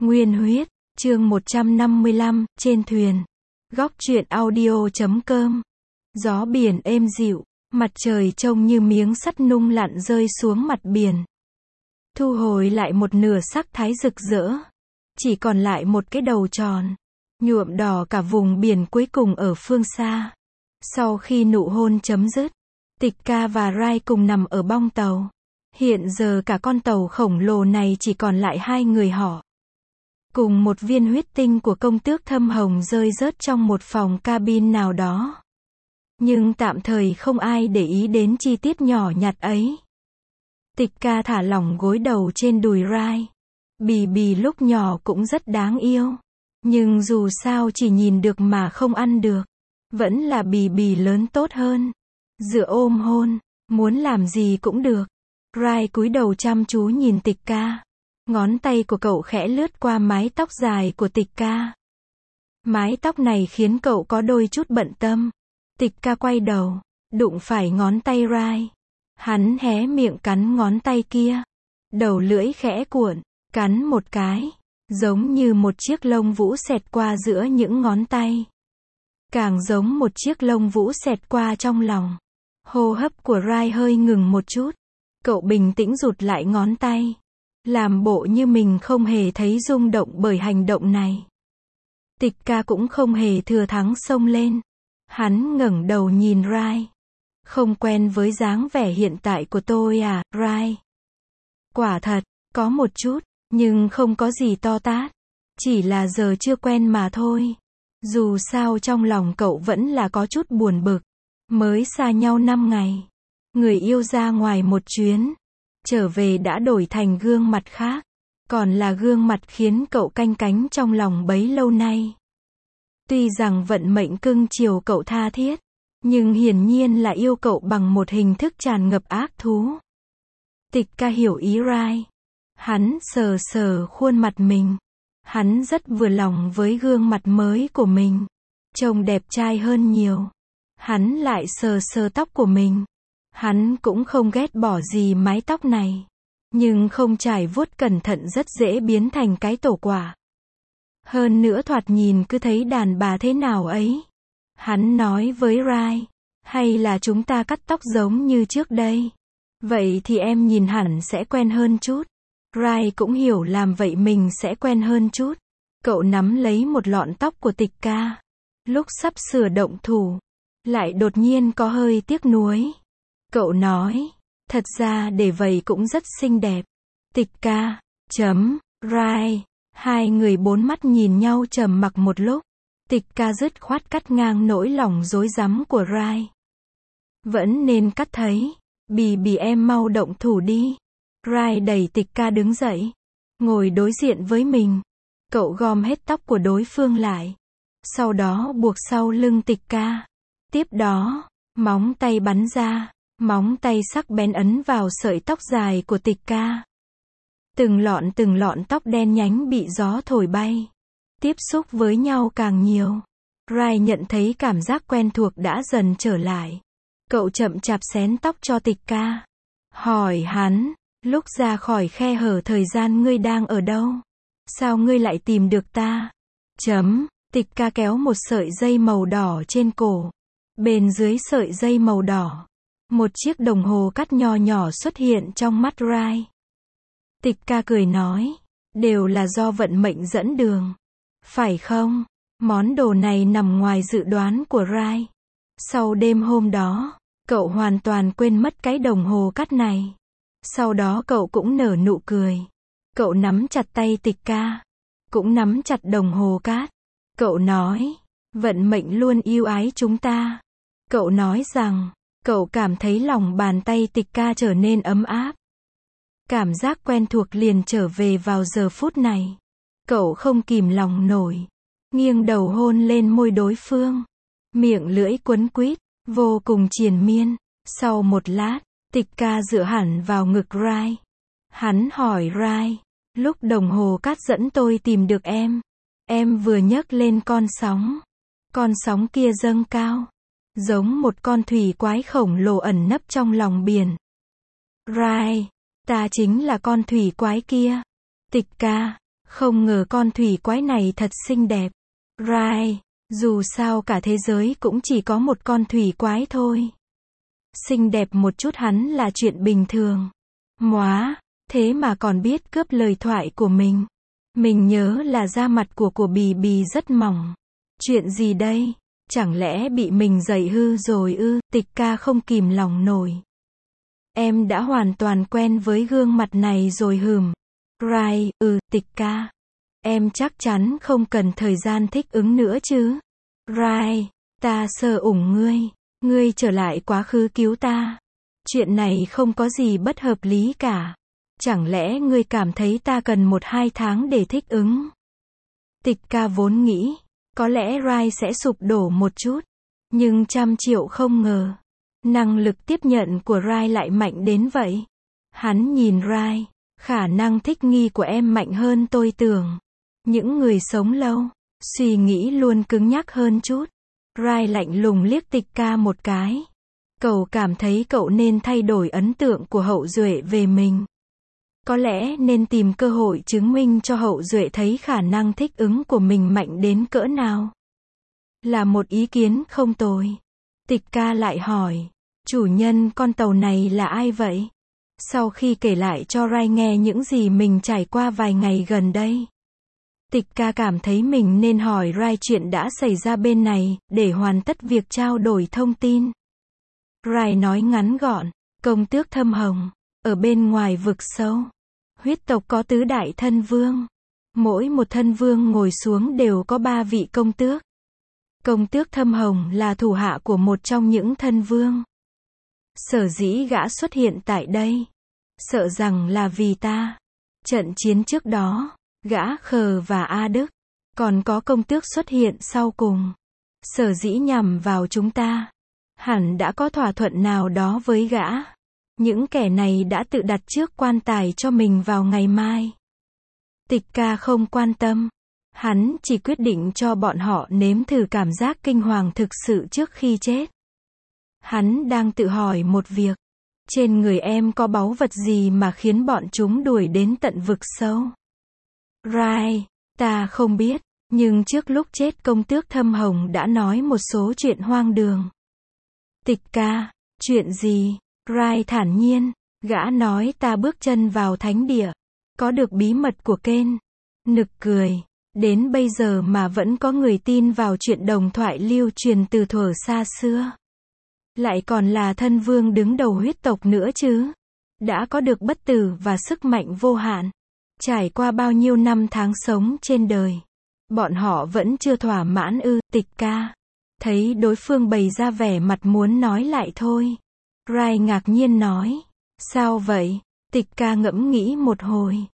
Nguyên huyết, chương 155, trên thuyền. Góc truyện audio.com. Gió biển êm dịu, mặt trời trông như miếng sắt nung lặn rơi xuống mặt biển. Thu hồi lại một nửa sắc thái rực rỡ. Chỉ còn lại một cái đầu tròn, nhuộm đỏ cả vùng biển cuối cùng ở phương xa. Sau khi nụ hôn chấm dứt, Tịch Ca và Rai cùng nằm ở bong tàu. Hiện giờ cả con tàu khổng lồ này chỉ còn lại hai người họ. Cùng một viên huyết tinh của công tước thâm hồng rơi rớt trong một phòng cabin nào đó. Nhưng tạm thời không ai để ý đến chi tiết nhỏ nhặt ấy. Tịch Ca thả lỏng gối đầu trên đùi Rai. Bì bì lúc nhỏ cũng rất đáng yêu. Nhưng dù sao chỉ nhìn được mà không ăn được. Vẫn là bì bì lớn tốt hơn. Dựa ôm hôn, muốn làm gì cũng được. Rai cúi đầu chăm chú nhìn Tịch Ca. Ngón tay của cậu khẽ lướt qua mái tóc dài của Tịch Ca. Mái tóc này khiến cậu có đôi chút bận tâm. Tịch Ca quay đầu, đụng phải ngón tay Rai. Hắn hé miệng cắn ngón tay kia. Đầu lưỡi khẽ cuộn, cắn một cái. Giống như một chiếc lông vũ xẹt qua giữa những ngón tay. Càng giống một chiếc lông vũ xẹt qua trong lòng. Hô hấp của Rai hơi ngừng một chút. Cậu bình tĩnh rụt lại ngón tay. Làm bộ như mình không hề thấy rung động bởi hành động này. Tịch Ca cũng không hề thừa thắng xông lên. Hắn ngẩng đầu nhìn Rai. Không quen với dáng vẻ hiện tại của tôi à, Rai? Quả thật, có một chút, nhưng không có gì to tát. Chỉ là giờ chưa quen mà thôi. Dù sao trong lòng cậu vẫn là có chút buồn bực. Mới xa nhau 5 ngày. Người yêu ra ngoài một chuyến. Trở về đã đổi thành gương mặt khác. Còn là gương mặt khiến cậu canh cánh trong lòng bấy lâu nay. Tuy rằng vận mệnh cưng chiều cậu tha thiết. Nhưng hiển nhiên là yêu cậu bằng một hình thức tràn ngập ác thú. Tịch Ca hiểu ý Rai. Hắn sờ sờ khuôn mặt mình. Hắn rất vừa lòng với gương mặt mới của mình. Trông đẹp trai hơn nhiều. Hắn lại sờ sờ tóc của mình. Hắn cũng không ghét bỏ gì mái tóc này. Nhưng không trải vuốt cẩn thận rất dễ biến thành cái tổ quả. Hơn nữa thoạt nhìn cứ thấy đàn bà thế nào ấy. Hắn nói với Rai. Hay là chúng ta cắt tóc giống như trước đây. Vậy thì em nhìn hẳn sẽ quen hơn chút. Rai cũng hiểu làm vậy mình sẽ quen hơn chút. Cậu nắm lấy một lọn tóc của Tịch Ca. Lúc sắp sửa động thủ. Lại đột nhiên có hơi tiếc nuối. Cậu nói. Thật ra để vậy cũng rất xinh đẹp. Tịch Ca. Rai. Hai người bốn mắt nhìn nhau trầm mặc một lúc. Tịch Ca dứt khoát cắt ngang nỗi lòng rối rắm của Rai. Vẫn nên cắt thấy. Bì bì em mau động thủ đi. Rai đẩy Tịch Ca đứng dậy. Ngồi đối diện với mình. Cậu gom hết tóc của đối phương lại. Sau đó buộc sau lưng Tịch Ca. Tiếp đó, móng tay bắn ra. Móng tay sắc bén ấn vào sợi tóc dài của Tịch Ca. Từng lọn tóc đen nhánh bị gió thổi bay. Tiếp xúc với nhau càng nhiều. Rai nhận thấy cảm giác quen thuộc đã dần trở lại. Cậu chậm chạp xén tóc cho Tịch Ca. Hỏi hắn, lúc ra khỏi khe hở thời gian ngươi đang ở đâu? Sao ngươi lại tìm được ta? Tịch Ca kéo một sợi dây màu đỏ trên cổ. Bên dưới sợi dây màu đỏ. Một chiếc đồng hồ cát nho nhỏ xuất hiện trong mắt Rai. Tịch Ca cười nói. Đều là do vận mệnh dẫn đường. Phải không? Món đồ này nằm ngoài dự đoán của Rai. Sau đêm hôm đó, cậu hoàn toàn quên mất cái đồng hồ cát này. Sau đó cậu cũng nở nụ cười. Cậu nắm chặt tay Tịch Ca. Cũng nắm chặt đồng hồ cát. Cậu nói. Vận mệnh luôn yêu ái chúng ta. Cậu nói rằng. Cậu cảm thấy lòng bàn tay Tịch Ca trở nên ấm áp. Cảm giác quen thuộc liền trở về vào giờ phút này. Cậu không kìm lòng nổi. Nghiêng đầu hôn lên môi đối phương. Miệng lưỡi quấn quýt. Vô cùng triền miên. Sau một lát, Tịch Ca dựa hẳn vào ngực Rai. Hắn hỏi Rai. Lúc đồng hồ cát dẫn tôi tìm được em vừa nhấc lên con sóng. Con sóng kia dâng cao. Giống một con thủy quái khổng lồ ẩn nấp trong lòng biển. Rai. Ta chính là con thủy quái kia. Tịch Ca. Không ngờ con thủy quái này thật xinh đẹp. Rai, dù sao cả thế giới cũng chỉ có một con thủy quái thôi. Xinh đẹp một chút hắn là chuyện bình thường. Móa, thế mà còn biết cướp lời thoại của mình. Mình nhớ là da mặt của Bì Bì rất mỏng. Chuyện gì đây? Chẳng lẽ bị mình giày hư rồi ư? Tịch ca không kìm lòng nổi. Em đã hoàn toàn quen với gương mặt này rồi hừm. Rai, Tịch ca. Em chắc chắn không cần thời gian thích ứng nữa chứ. Rai, ta sờ ủng ngươi. Ngươi trở lại quá khứ cứu ta. Chuyện này không có gì bất hợp lý cả. Chẳng lẽ ngươi cảm thấy ta cần 1-2 tháng để thích ứng? Tịch ca vốn nghĩ, có lẽ Rai sẽ sụp đổ một chút. Nhưng 100 triệu không ngờ. Năng lực tiếp nhận của Rai lại mạnh đến vậy. Hắn nhìn Rai, khả năng thích nghi của em mạnh hơn tôi tưởng. Những người sống lâu, suy nghĩ luôn cứng nhắc hơn chút. Rai lạnh lùng liếc Tịch ca một cái. Cậu cảm thấy cậu nên thay đổi ấn tượng của Hậu Duệ về mình. Có lẽ nên tìm cơ hội chứng minh cho Hậu Duệ thấy khả năng thích ứng của mình mạnh đến cỡ nào. Là một ý kiến không tồi. Tịch ca lại hỏi, chủ nhân con tàu này là ai vậy? Sau khi kể lại cho Rai nghe những gì mình trải qua vài ngày gần đây. Tịch ca cảm thấy mình nên hỏi Rai chuyện đã xảy ra bên này, để hoàn tất việc trao đổi thông tin. Rai nói ngắn gọn, công tước Thâm Hồng, ở bên ngoài vực sâu. Huyết tộc có tứ đại thân vương. Mỗi một thân vương ngồi xuống đều có 3 vị công tước. Công tước Thâm Hồng là thủ hạ của một trong những thân vương. Sở dĩ gã xuất hiện tại đây, sợ rằng là vì ta. Trận chiến trước đó, gã Khờ và A Đức, còn có công tước xuất hiện sau cùng. Sở dĩ nhằm vào chúng ta, hẳn đã có thỏa thuận nào đó với gã. Những kẻ này đã tự đặt trước quan tài cho mình vào ngày mai. Tịch ca không quan tâm. Hắn chỉ quyết định cho bọn họ nếm thử cảm giác kinh hoàng thực sự trước khi chết. Hắn đang tự hỏi một việc. Trên người em có báu vật gì mà khiến bọn chúng đuổi đến tận vực sâu? Rai, ta không biết, nhưng trước lúc chết công tước Thâm Hồng đã nói một số chuyện hoang đường. Tịch ca, chuyện gì? Rai thản nhiên, gã nói ta bước chân vào thánh địa, có được bí mật của Kên. Nực cười, đến bây giờ mà vẫn có người tin vào chuyện đồng thoại lưu truyền từ thuở xa xưa. Lại còn là thân vương đứng đầu huyết tộc nữa chứ. Đã có được bất tử và sức mạnh vô hạn. Trải qua bao nhiêu năm tháng sống trên đời, bọn họ vẫn chưa thỏa mãn ư? Tịch ca thấy đối phương bày ra vẻ mặt muốn nói lại thôi. Rai ngạc nhiên nói, sao vậy? Tịch ca ngẫm nghĩ một hồi.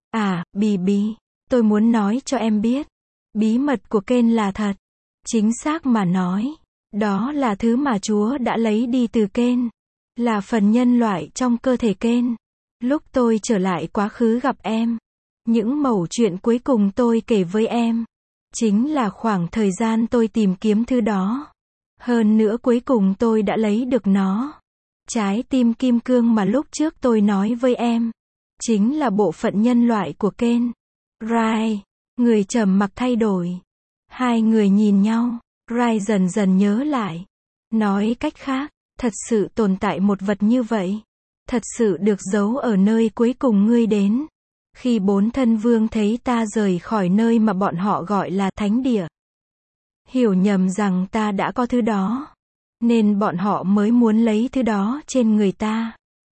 Bì Bì, tôi muốn nói cho em biết, bí mật của Kên là thật. Chính xác mà nói, đó là thứ mà Chúa đã lấy đi từ Kên, là phần nhân loại trong cơ thể Kên. Lúc tôi trở lại quá khứ gặp em, những mẩu chuyện cuối cùng tôi kể với em, chính là khoảng thời gian tôi tìm kiếm thứ đó. Hơn nữa cuối cùng tôi đã lấy được nó. Trái tim kim cương mà lúc trước tôi nói với em, chính là bộ phận nhân loại của Kên. Rai, người trầm mặc thay đổi. Hai người nhìn nhau, Rai dần dần nhớ lại. Nói cách khác, thật sự tồn tại một vật như vậy. Thật sự được giấu ở nơi cuối cùng ngươi đến. Khi 4 thân vương thấy ta rời khỏi nơi mà bọn họ gọi là thánh địa, hiểu nhầm rằng ta đã có thứ đó, nên bọn họ mới muốn lấy thứ đó trên người ta.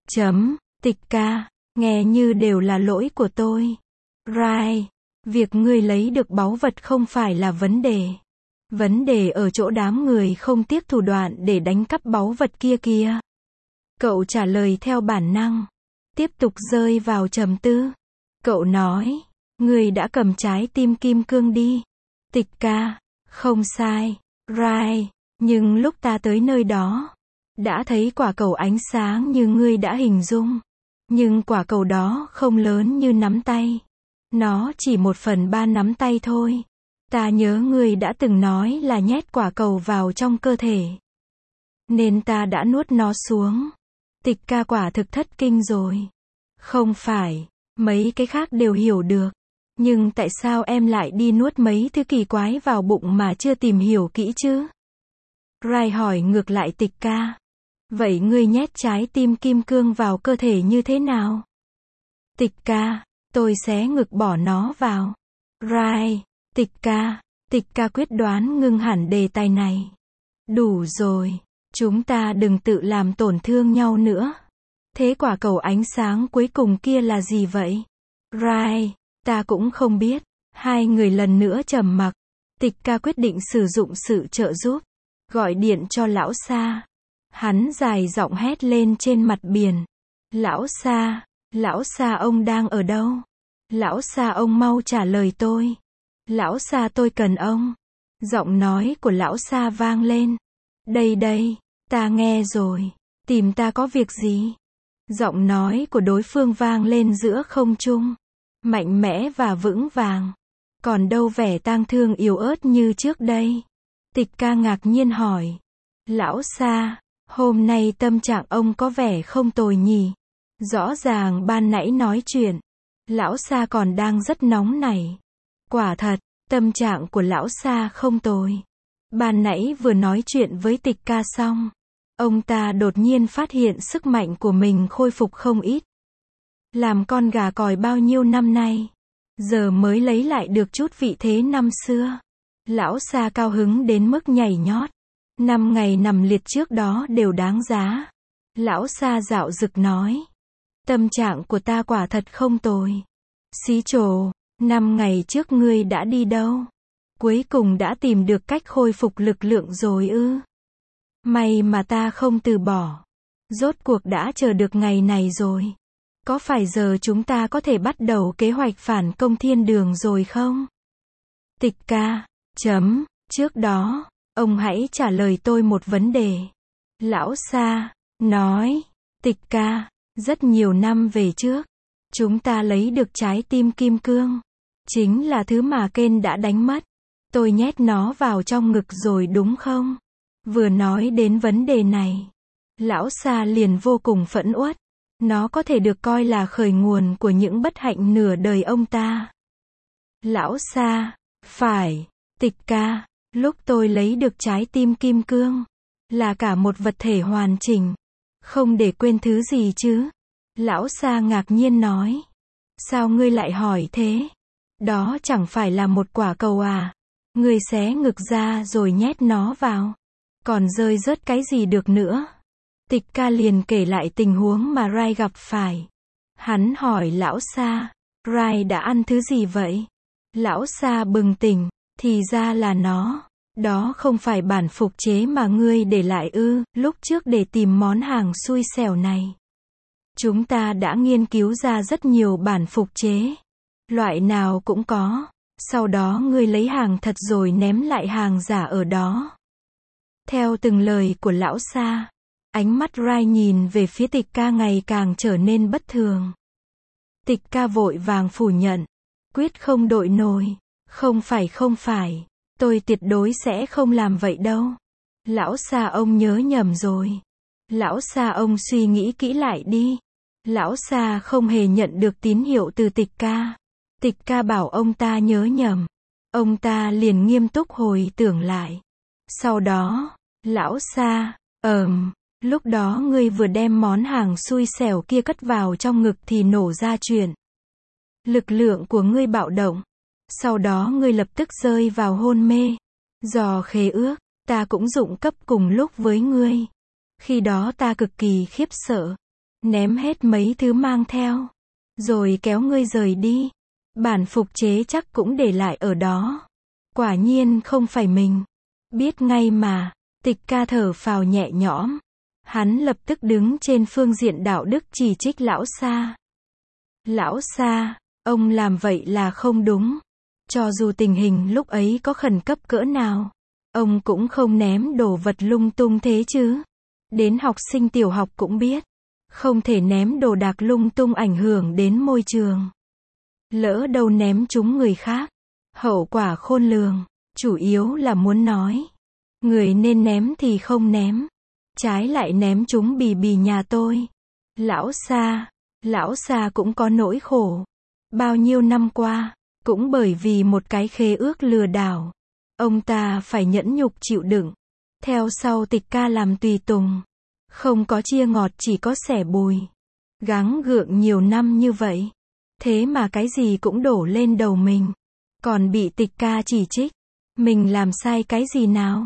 Tịch ca, nghe như đều là lỗi của tôi. Rai, việc ngươi lấy được báu vật không phải là vấn đề. Vấn đề ở chỗ đám người không tiếc thủ đoạn để đánh cắp báu vật kia kìa. Cậu trả lời theo bản năng, tiếp tục rơi vào trầm tư. Cậu nói, ngươi đã cầm trái tim kim cương đi. Tịch ca, không sai. Rai, nhưng lúc ta tới nơi đó, đã thấy quả cầu ánh sáng như ngươi đã hình dung. Nhưng quả cầu đó không lớn như nắm tay. Nó chỉ 1/3 nắm tay thôi. Ta nhớ ngươi đã từng nói là nhét quả cầu vào trong cơ thể, nên ta đã nuốt nó xuống. Tịch ca quả thực thất kinh rồi. Không phải, mấy cái khác đều hiểu được. Nhưng tại sao em lại đi nuốt mấy thứ kỳ quái vào bụng mà chưa tìm hiểu kỹ chứ? Rai hỏi ngược lại Tịch Ca. Vậy ngươi nhét trái tim kim cương vào cơ thể như thế nào? Tịch Ca, tôi xé ngực bỏ nó vào. Rai, Tịch Ca quyết đoán ngưng hẳn đề tài này. Đủ rồi, chúng ta đừng tự làm tổn thương nhau nữa. Thế quả cầu ánh sáng cuối cùng kia là gì vậy? Rai, ta cũng không biết. Hai người lần nữa trầm mặc. Tịch Ca quyết định sử dụng sự trợ giúp. Gọi điện cho lão Sa. Hắn dài giọng hét lên trên mặt biển. Lão Sa ông đang ở đâu? Lão Sa ông mau trả lời tôi. Lão Sa tôi cần ông. Giọng nói của lão Sa vang lên. Đây, ta nghe rồi. Tìm ta có việc gì? Giọng nói của đối phương vang lên giữa không trung. Mạnh mẽ và vững vàng. Còn đâu vẻ tang thương yếu ớt như trước đây? Tịch Ca ngạc nhiên hỏi. Lão Sa, hôm nay tâm trạng ông có vẻ không tồi nhỉ? Rõ ràng ban nãy nói chuyện, lão Sa còn đang rất nóng nảy. Quả thật, tâm trạng của lão Sa không tồi. Ban nãy vừa nói chuyện với Tịch Ca xong, ông ta đột nhiên phát hiện sức mạnh của mình khôi phục không ít. Làm con gà còi bao nhiêu năm nay, giờ mới lấy lại được chút vị thế năm xưa. Lão Sa cao hứng đến mức nhảy nhót. 5 ngày nằm liệt trước đó đều đáng giá. Lão Sa dạo dực nói. Tâm trạng của ta quả thật không tồi. Xí trồ, 5 ngày trước ngươi đã đi đâu? Cuối cùng đã tìm được cách khôi phục lực lượng rồi ư? May mà ta không từ bỏ. Rốt cuộc đã chờ được ngày này rồi. Có phải giờ chúng ta có thể bắt đầu kế hoạch phản công thiên đường rồi không? Tịch Ca, trước đó, ông hãy trả lời tôi một vấn đề. Lão Sa nói. Tịch Ca, rất nhiều năm về trước, chúng ta lấy được trái tim kim cương. Chính là thứ mà Kên đã đánh mất. Tôi nhét nó vào trong ngực rồi đúng không? Vừa nói đến vấn đề này, lão Sa liền vô cùng phẫn uất. Nó có thể được coi là khởi nguồn của những bất hạnh nửa đời ông ta. Lão Sa, phải. Tịch Ca, lúc tôi lấy được trái tim kim cương, là cả một vật thể hoàn chỉnh. Không để quên thứ gì chứ? Lão Sa ngạc nhiên nói. Sao ngươi lại hỏi thế? Đó chẳng phải là một quả cầu à? Ngươi xé ngực ra rồi nhét nó vào. Còn rơi rớt cái gì được nữa? Tịch Ca liền kể lại tình huống mà Rai gặp phải. Hắn hỏi lão Sa, Rai đã ăn thứ gì vậy? Lão Sa bừng tỉnh, thì ra là nó. Đó không phải bản phục chế mà ngươi để lại ư? Lúc trước để tìm món hàng xui xẻo này, chúng ta đã nghiên cứu ra rất nhiều bản phục chế. Loại nào cũng có. Sau đó ngươi lấy hàng thật rồi ném lại hàng giả ở đó. Theo từng lời của lão Sa, ánh mắt Rai nhìn về phía Tịch Ca ngày càng trở nên bất thường. Tịch Ca vội vàng phủ nhận. Quyết không đội nổi. Không phải. Tôi tuyệt đối sẽ không làm vậy đâu. Lão Sa ông nhớ nhầm rồi. Lão Sa ông suy nghĩ kỹ lại đi. Lão Sa không hề nhận được tín hiệu từ Tịch Ca. Tịch Ca bảo ông ta nhớ nhầm. Ông ta liền nghiêm túc hồi tưởng lại. Sau đó, lão Sa, lúc đó ngươi vừa đem món hàng xui xẻo kia cất vào trong ngực thì nổ ra chuyện. Lực lượng của ngươi bạo động. Sau đó ngươi lập tức rơi vào hôn mê. Dò khế ước, ta cũng dụng cấp cùng lúc với ngươi. Khi đó ta cực kỳ khiếp sợ. Ném hết mấy thứ mang theo. Rồi kéo ngươi rời đi. Bản phục chế chắc cũng để lại ở đó. Quả nhiên không phải mình. Biết ngay mà. Tịch Ca thở phào nhẹ nhõm. Hắn lập tức đứng trên phương diện đạo đức chỉ trích lão Sa. Lão Sa, ông làm vậy là không đúng. Cho dù tình hình lúc ấy có khẩn cấp cỡ nào, ông cũng không ném đồ vật lung tung thế chứ. Đến học sinh tiểu học cũng biết. Không thể ném đồ đạc lung tung ảnh hưởng đến môi trường. Lỡ đâu ném chúng người khác. Hậu quả khôn lường. Chủ yếu là muốn nói. Người nên ném thì không ném. Trái lại ném chúng bì nhà tôi. Lão Sa cũng có nỗi khổ. Bao nhiêu năm qua, Cũng bởi vì một cái khế ước lừa đảo, ông ta phải nhẫn nhục chịu đựng. Theo sau Tịch Ca làm tùy tùng. Không có chia ngọt chỉ có sẻ bùi. Gắng gượng nhiều năm như vậy. Thế mà cái gì cũng đổ lên đầu mình. Còn bị Tịch Ca chỉ trích. Mình làm sai cái gì nào?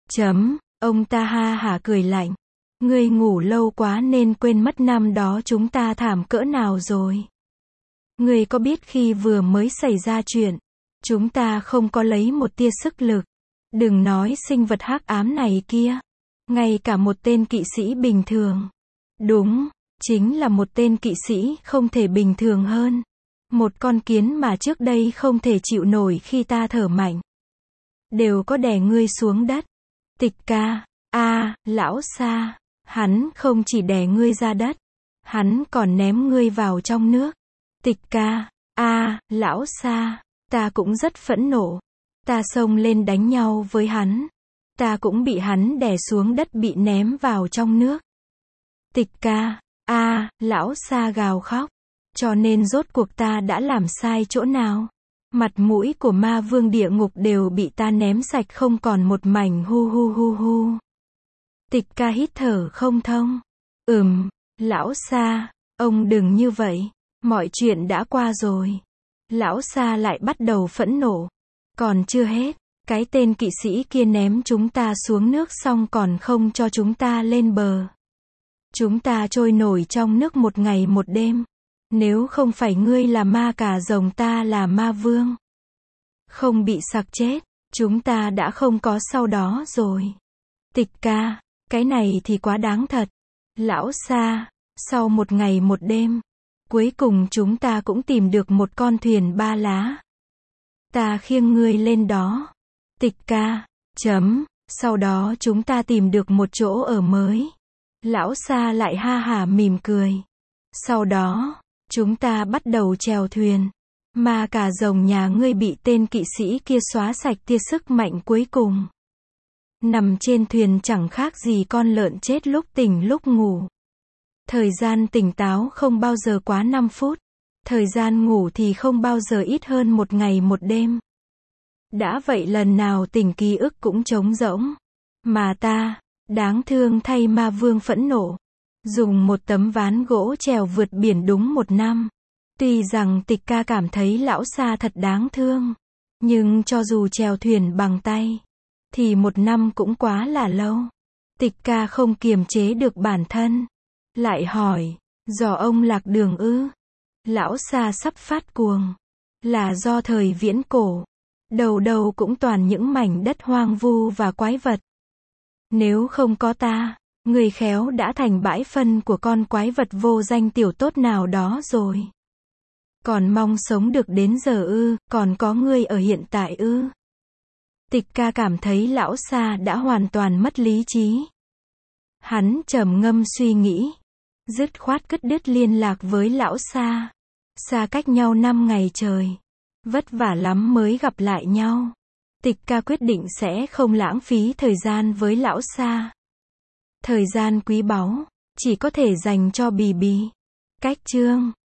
Ông ta ha hả cười lạnh. Ngươi ngủ lâu quá nên quên mất năm đó chúng ta thảm cỡ nào rồi. Ngươi có biết khi vừa mới xảy ra chuyện, chúng ta không có lấy một tia sức lực. Đừng nói sinh vật hắc ám này kia. Ngay cả một tên kỵ sĩ bình thường. Đúng, chính là một tên kỵ sĩ không thể bình thường hơn. Một con kiến mà trước đây không thể chịu nổi khi ta thở mạnh. Đều có đè ngươi xuống đất. Tịch Ca, lão Sa, hắn không chỉ đè ngươi ra đất. Hắn còn ném ngươi vào trong nước. Tịch Ca, lão Sa, ta cũng rất phẫn nộ. Ta xông lên đánh nhau với hắn. Ta cũng bị hắn đè xuống đất bị ném vào trong nước. Tịch Ca, lão Sa gào khóc. Cho nên rốt cuộc ta đã làm sai chỗ nào? Mặt mũi của ma vương địa ngục đều bị ta ném sạch không còn một mảnh hu hu hu hu. Tịch Ca hít thở không thông. Lão Sa, ông đừng như vậy. Mọi chuyện đã qua rồi. Lão Sa lại bắt đầu phẫn nộ. Còn chưa hết, cái tên kỵ sĩ kia ném chúng ta xuống nước xong còn không cho chúng ta lên bờ. Chúng ta trôi nổi trong nước một ngày một đêm. Nếu không phải ngươi là ma cà rồng ta là ma vương. Không bị sặc chết, chúng ta đã không có sau đó rồi. Tịch Ca, cái này thì quá đáng thật. Lão Sa, sau một ngày một đêm, cuối cùng chúng ta cũng tìm được một con thuyền ba lá. Ta khiêng ngươi lên đó. Tịch Ca, sau đó chúng ta tìm được một chỗ ở mới. Lão Sa lại ha hả mỉm cười. Sau đó, chúng ta bắt đầu chèo thuyền. Ma cà rồng nhà ngươi bị tên kỵ sĩ kia xóa sạch tia sức mạnh cuối cùng. Nằm trên thuyền chẳng khác gì con lợn chết lúc tỉnh lúc ngủ. Thời gian tỉnh táo không bao giờ quá 5 phút. Thời gian ngủ thì không bao giờ ít hơn một ngày một đêm. Đã vậy lần nào tỉnh ký ức cũng trống rỗng. Mà ta, đáng thương thay ma vương phẫn nộ. Dùng một tấm ván gỗ chèo vượt biển đúng 1 năm. Tuy rằng Tịch Ca cảm thấy lão Sa thật đáng thương. Nhưng cho dù chèo thuyền bằng tay, thì 1 năm cũng quá là lâu. Tịch Ca không kiềm chế được bản thân. Lại hỏi, do ông lạc đường ư? Lão Sa sắp phát cuồng. Là do thời viễn cổ. Đầu đầu cũng toàn những mảnh đất hoang vu và quái vật. Nếu không có ta, người khéo đã thành bãi phân của con quái vật vô danh tiểu tốt nào đó rồi. Còn mong sống được đến giờ ư, còn có ngươi ở hiện tại ư? Tịch Ca cảm thấy lão Sa đã hoàn toàn mất lý trí. Hắn trầm ngâm suy nghĩ. Dứt khoát cắt đứt liên lạc với lão Sa. Xa cách nhau 5 ngày trời. Vất vả lắm mới gặp lại nhau. Tịch Ca quyết định sẽ không lãng phí thời gian với lão Sa. Thời gian quý báu, chỉ có thể dành cho Bì Bì. Cách chương